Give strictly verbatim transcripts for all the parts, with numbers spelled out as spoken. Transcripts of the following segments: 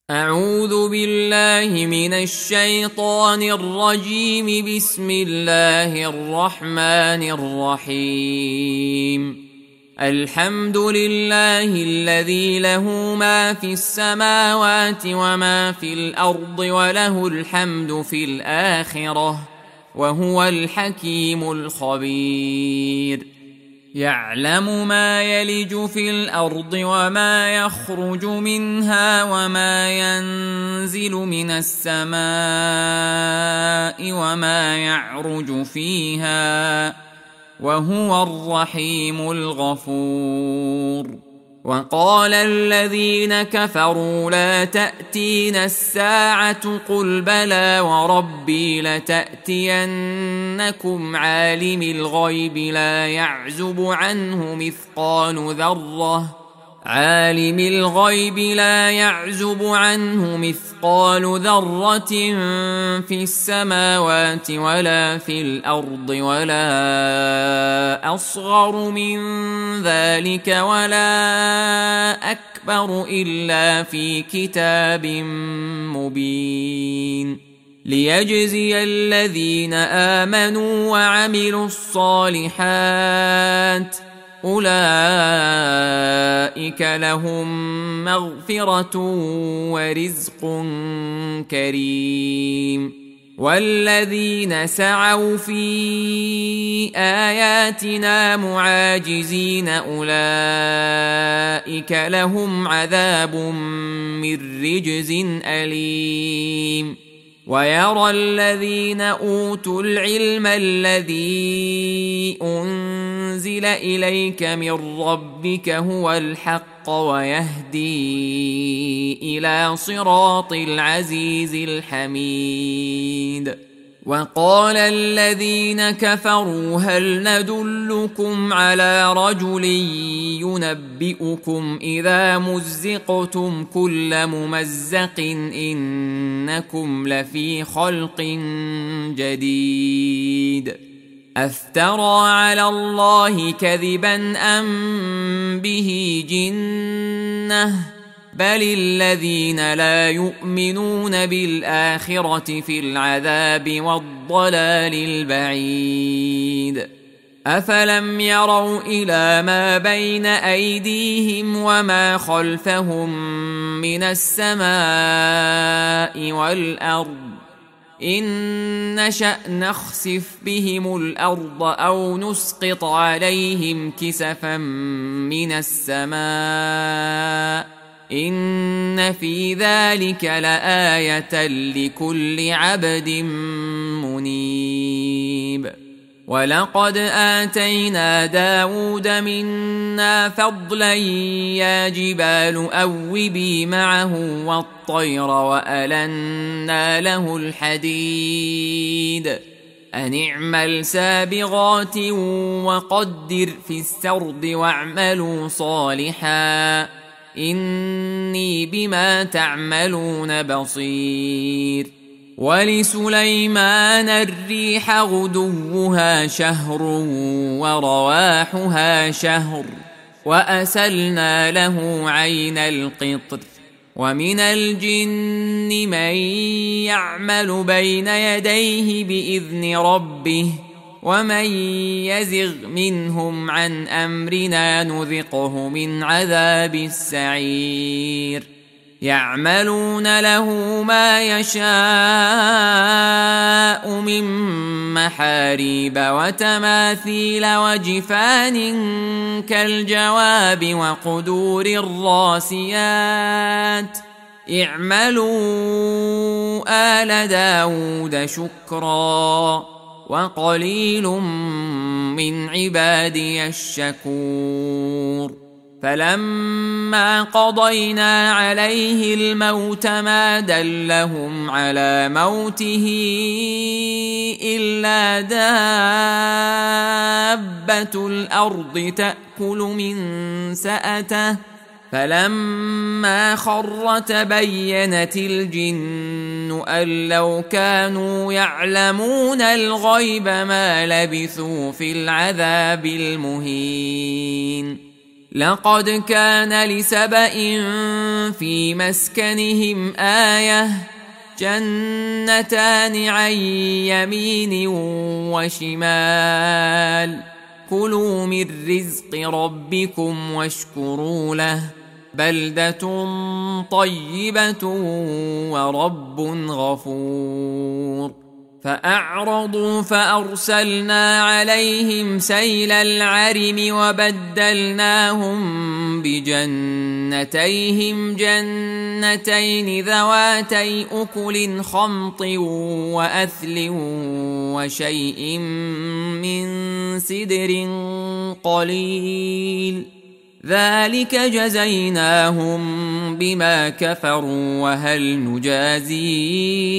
أعوذ بالله من الشيطان الرجيم. بسم الله الرحمن الرحيم. الحمد لله الذي له ما في السماوات وما في الأرض وله الحمد في الآخرة وهو الحكيم الخبير. يعلم ما يلج في الأرض وما يخرج منها وما ينزل من السماء وما يعرج فيها وهو الرحيم الغفور. وقال الذين كفروا لا تأتينا الساعة قل بلى وربي لتأتينكم عالم الغيب لا يعزب عنه مثقال ذرة عالم الغيب لا يعزب عنه مثقال ذرة في السماوات ولا في الأرض ولا أصغر من ذلك ولا أكبر إلا في كتاب مبين ليجزي الذين آمنوا وعملوا الصالحات أولئك لهم مغفرة ورزق كريم. والذين سعوا في آياتنا معاجزين أولئك لهم عذاب من رجز أليم. ويرى الذين أوتوا العلم الذي أنزل إليك من ربك هو الحق ويهدي إلى صراط العزيز الحميد. وقال الذين كفروا هل ندلكم على رجل ينبئكم إذا مزقتم كل ممزق إنكم لفي خلق جديد أفترى على الله كذبا أم به جنة بل الذين لا يؤمنون بالآخرة في العذاب والضلال البعيد. أفلم يروا إلى ما بين أيديهم وما خلفهم من السماء والأرض إن نشأ نخسف بهم الأرض أو نسقط عليهم كسفا من السماء إن في ذلك لآية لكل عبد منيب. ولقد آتينا داود منا فضلا يا جبال أوبي معه والطير وألنا له الحديد أن اعمل سابغات وقدر في السرد واعملوا صالحا إني بما تعملون بصير. ولسليمان الريح غدوها شهر ورواحها شهر وأسلنا له عين القطر. ومن الجن من يعمل بين يديه بإذن ربه ومن يزغ منهم عن أمرنا نذقه من عذاب السعير. يعملون له ما يشاء من محاريب وتماثيل وجفان كالجواب وقدور الراسيات اعملوا آل داود شكرا وقليل من عبادي الشكور. فلما قضينا عليه الموت ما دلهم على موته إلا دابة الأرض تأكل من سأته فلما خر تبينت الجن أن لو كانوا يعلمون الغيب ما لبثوا في العذاب المهين. لقد كان لسبإ في مسكنهم آية جنتان عن يمين وشمال كلوا من رزق ربكم واشكروا له بلدة طيبة ورب غفور فأعرضوا فأرسلنا عليهم سيل العرم وبدلناهم بجنتيهم جنتين ذواتي أكل خمط وأثل وشيء من سدر قليل ذلك جزيناهم بما كفروا وهل نجازي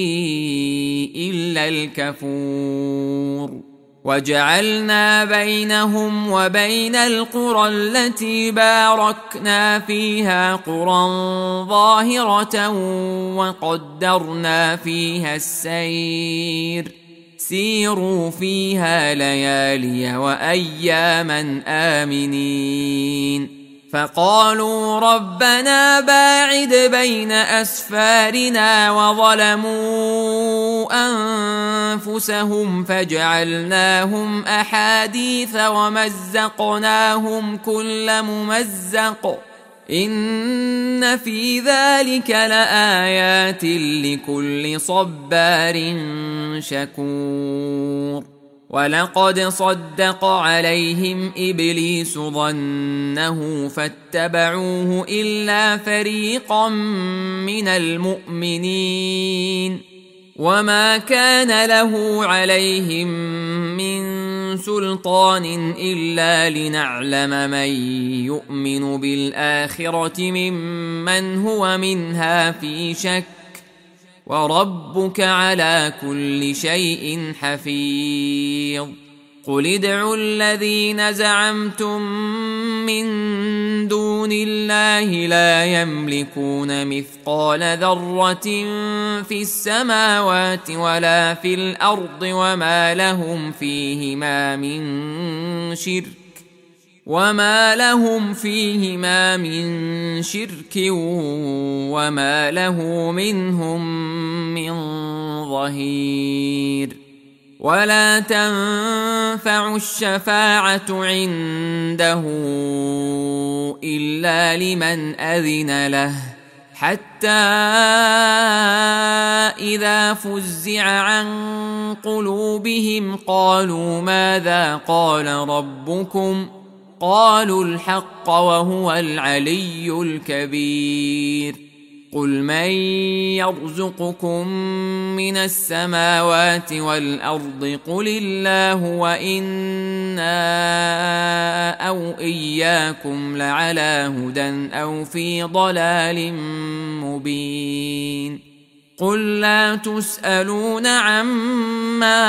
إلا الكفور وجعلنا بينهم وبين القرى التي باركنا فيها قرى ظاهرة وقدرنا فيها السير سيروا فيها ليالي وأياما آمنين فقالوا ربنا باعد بين أسفارنا وظلموا أنفسهم فجعلناهم أحاديث ومزقناهم كل ممزق إن في ذلك لآيات لكل صبار شكور ولقد صدق عليهم إبليس ظنه فاتبعوه إلا فريقا من المؤمنين وما كان له عليهم من سلطان إلا لنعلم من يؤمن بالآخرة ممن هو منها في شك وربك على كل شيء حفيظ قل ادعوا الذين زعمتم من دون الله لا يملكون مثقال ذرة في السماوات ولا في الأرض وما لهم فيهما من شرك وما لهم فيهما من شرك وما له منهم من ظهير ولا تنفع الشفاعة عنده إلا لمن أذن له حتى إذا فزع عن قلوبهم قالوا ماذا قال ربكم قالوا الحق وهو العلي الكبير قل من يرزقكم من السماوات والأرض قل الله وإنا أو إياكم لعلى هدى أو في ضلال مبين قل لا تسألون عما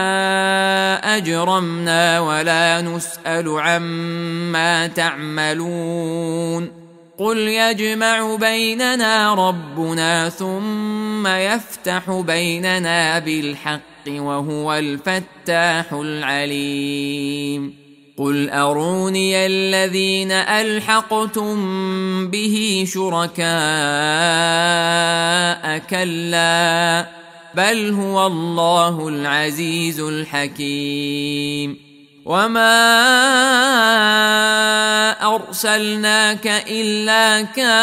أجرمنا ولا نسأل عما تعملون قل يجمع بيننا ربنا ثم يفتح بيننا بالحق وهو الفتاح العليم قل أروني الذين ألحقتم به شركاء كلا بل هو الله العزيز الحكيم وما أرسلناك إلا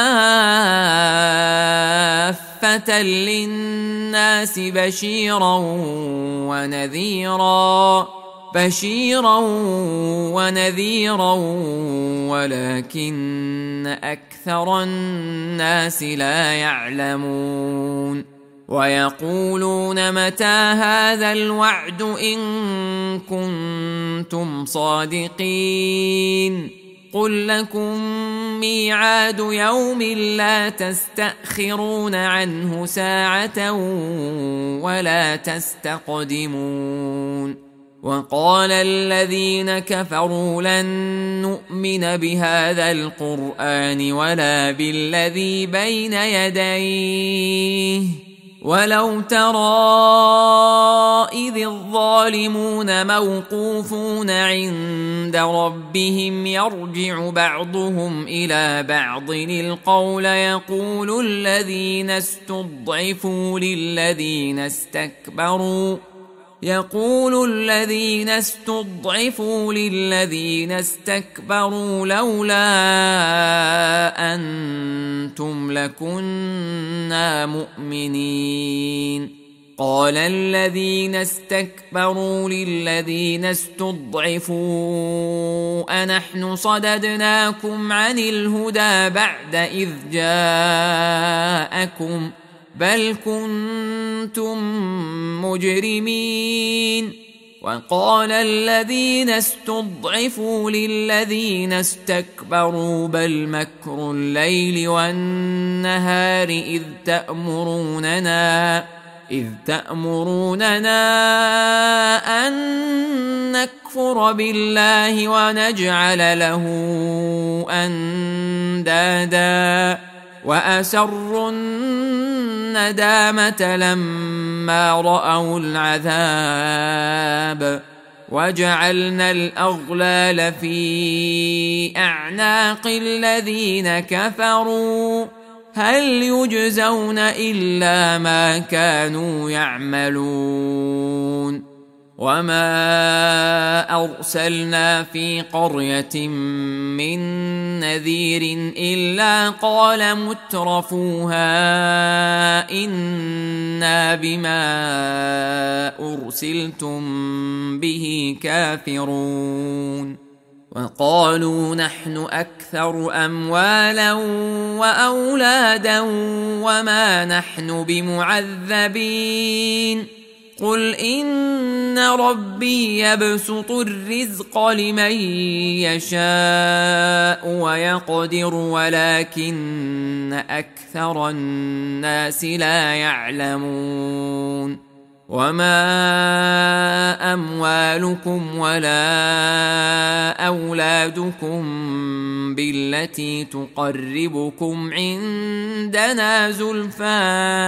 كافة للناس بشيرا ونذيرا بشيرا ونذيرا ولكن أكثر الناس لا يعلمون ويقولون متى هذا الوعد إن كنتم صادقين قل لكم ميعاد يوم لا تستأخرون عنه ساعة ولا تستقدمون وقال الذين كفروا لن نؤمن بهذا القرآن ولا بالذي بين يديه ولو ترى إذ الظالمون موقوفون عند ربهم يرجع بعضهم إلى بعض القول يقول الذين استضعفوا للذين استكبروا يقول الذين استضعفوا للذين استكبروا لولا أنتم لكنا مؤمنين قال الذين استكبروا للذين استضعفوا أنحن صددناكم عن الهدى بعد إذ جاءكم بل كنتم مجرمين وقال الذين استضعفوا للذين استكبروا بل مكر الليل والنهار إذ تأمروننا إذ تأمروننا أن نكفر بالله ونجعل له أندادا وأسروا الندامة لما رأوا العذاب وجعلنا الأغلال في أعناق الذين كفروا هل يجزون إلا ما كانوا يعملون وما أرسلنا في قرية من نذير إلا قال مترفوها إنا بما أرسلتم به كافرون وقالوا نحن أكثر أموالا وأولادا وما نحن بمعذبين قل إن ربي يبسط الرزق لمن يشاء ويقدر ولكن أكثر الناس لا يعلمون وما أموالكم ولا أولادكم بالتي تقربكم عندنا زلفى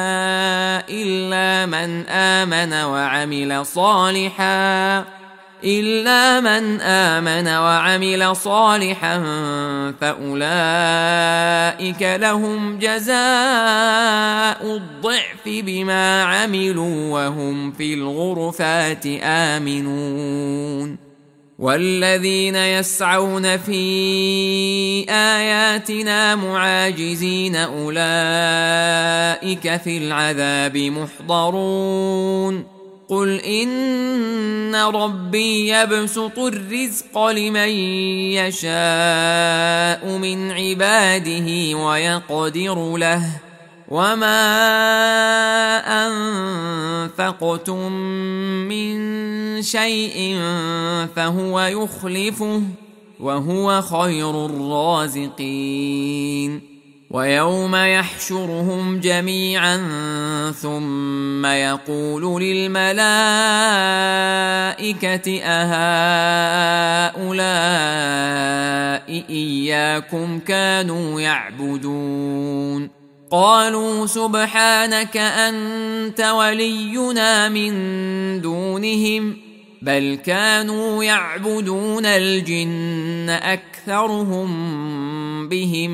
إلا من آمن وعمل صالحا إلا من آمن وعمل صالحا فأولئك لهم جزاء الضعف بما عملوا وهم في الغرفات آمنون والذين يسعون في آياتنا معاجزين أولئك في العذاب محضرون قل إن ربي يبسط الرزق لمن يشاء من عباده ويقدر له وما أنفقتم من شيء فهو يخلفه وهو خير الرازقين ويوم يحشرهم جميعا ثم يقول للملائكة أهؤلاء إياكم كانوا يعبدون قالوا سبحانك أنت ولينا من دونهم بل كانوا يعبدون الجن أكثرهم بهم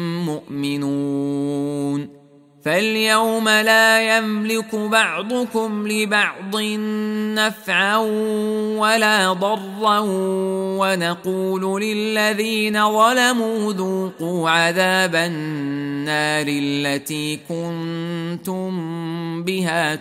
مؤمنون فاليوم لا يملك بعضكم لبعض نفعا ولا ضرا ونقول للذين ظلموا ذوقوا عذاب النار التي كنتم بها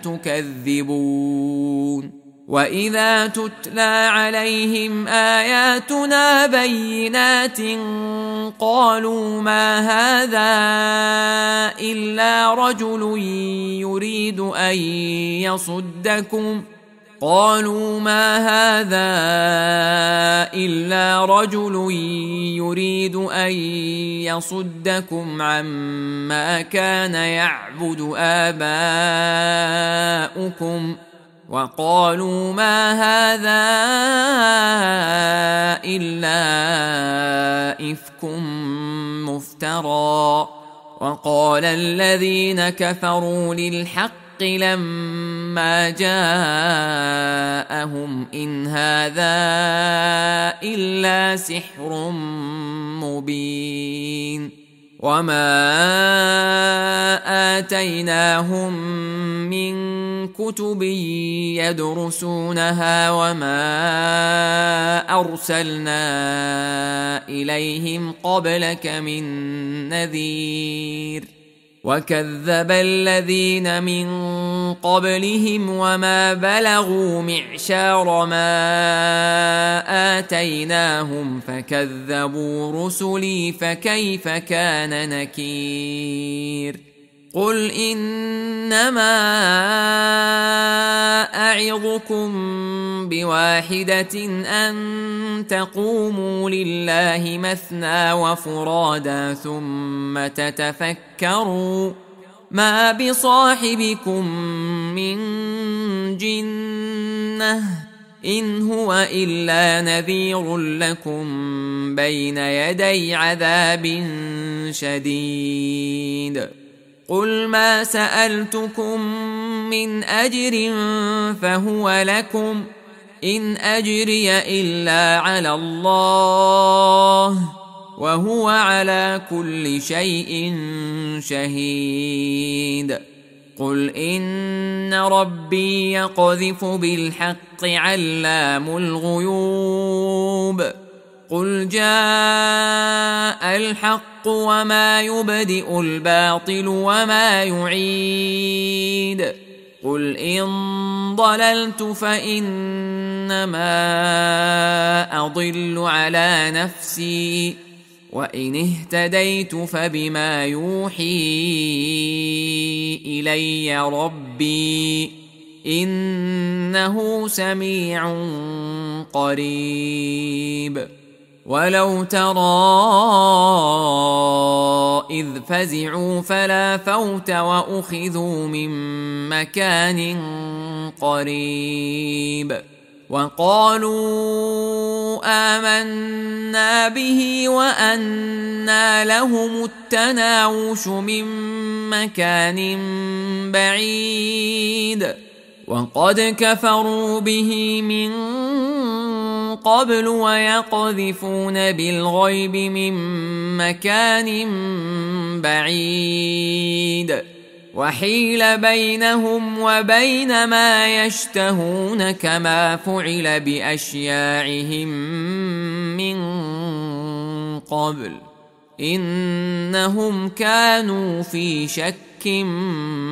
تكذبون وإذا تتلى عليهم آياتنا بينات قالوا ما هذا إلا رجل يريد أن يصدكم قالوا ما هذا إلا رجل يريد أن يصدكم عما كان يعبد آباؤكم وقالوا ما هذا إلا إفك مفترى وقال الذين كفروا للحق لما جاءهم إن هذا إلا سحر مبين وما آتيناهم من كتب يدرسونها وما أرسلنا إليهم قبلك من نذير وكذب الذين من قبلهم وما بلغوا معشار ما آتيناهم فكذبوا رسلي فكيف كان نكير قل إنما أعظكم بواحدة أن تقوموا لله مثنى وفرادا ثم تتفكروا ما بصاحبكم من جنة إن هو إلا نذير لكم بين يدي عذاب شديد قل ما سألتكم من أجر فهو لكم إن أجري إلا على الله وهو على كل شيء شهيد قل إن ربي يقذف بالحق علام الغيوب قل جاء الحق وما يبدئ الباطل وما يعيد قل إن ضللت فإنما أضل على نفسي وإن اهتديت فبما يوحي إلي ربي إنه سميع قريب ولو ترى إذ فزعوا فلا فوت وأخذوا من مكان قريب وقالوا آمنا به وأنى لهم التناوش من مكان بعيد وقد كفروا به من قبل ويقذفون بالغيب من مكان بعيد وحيل بينهم وبين ما يشتهون كما فعل بأشياعهم من قبل إنهم كانوا في شك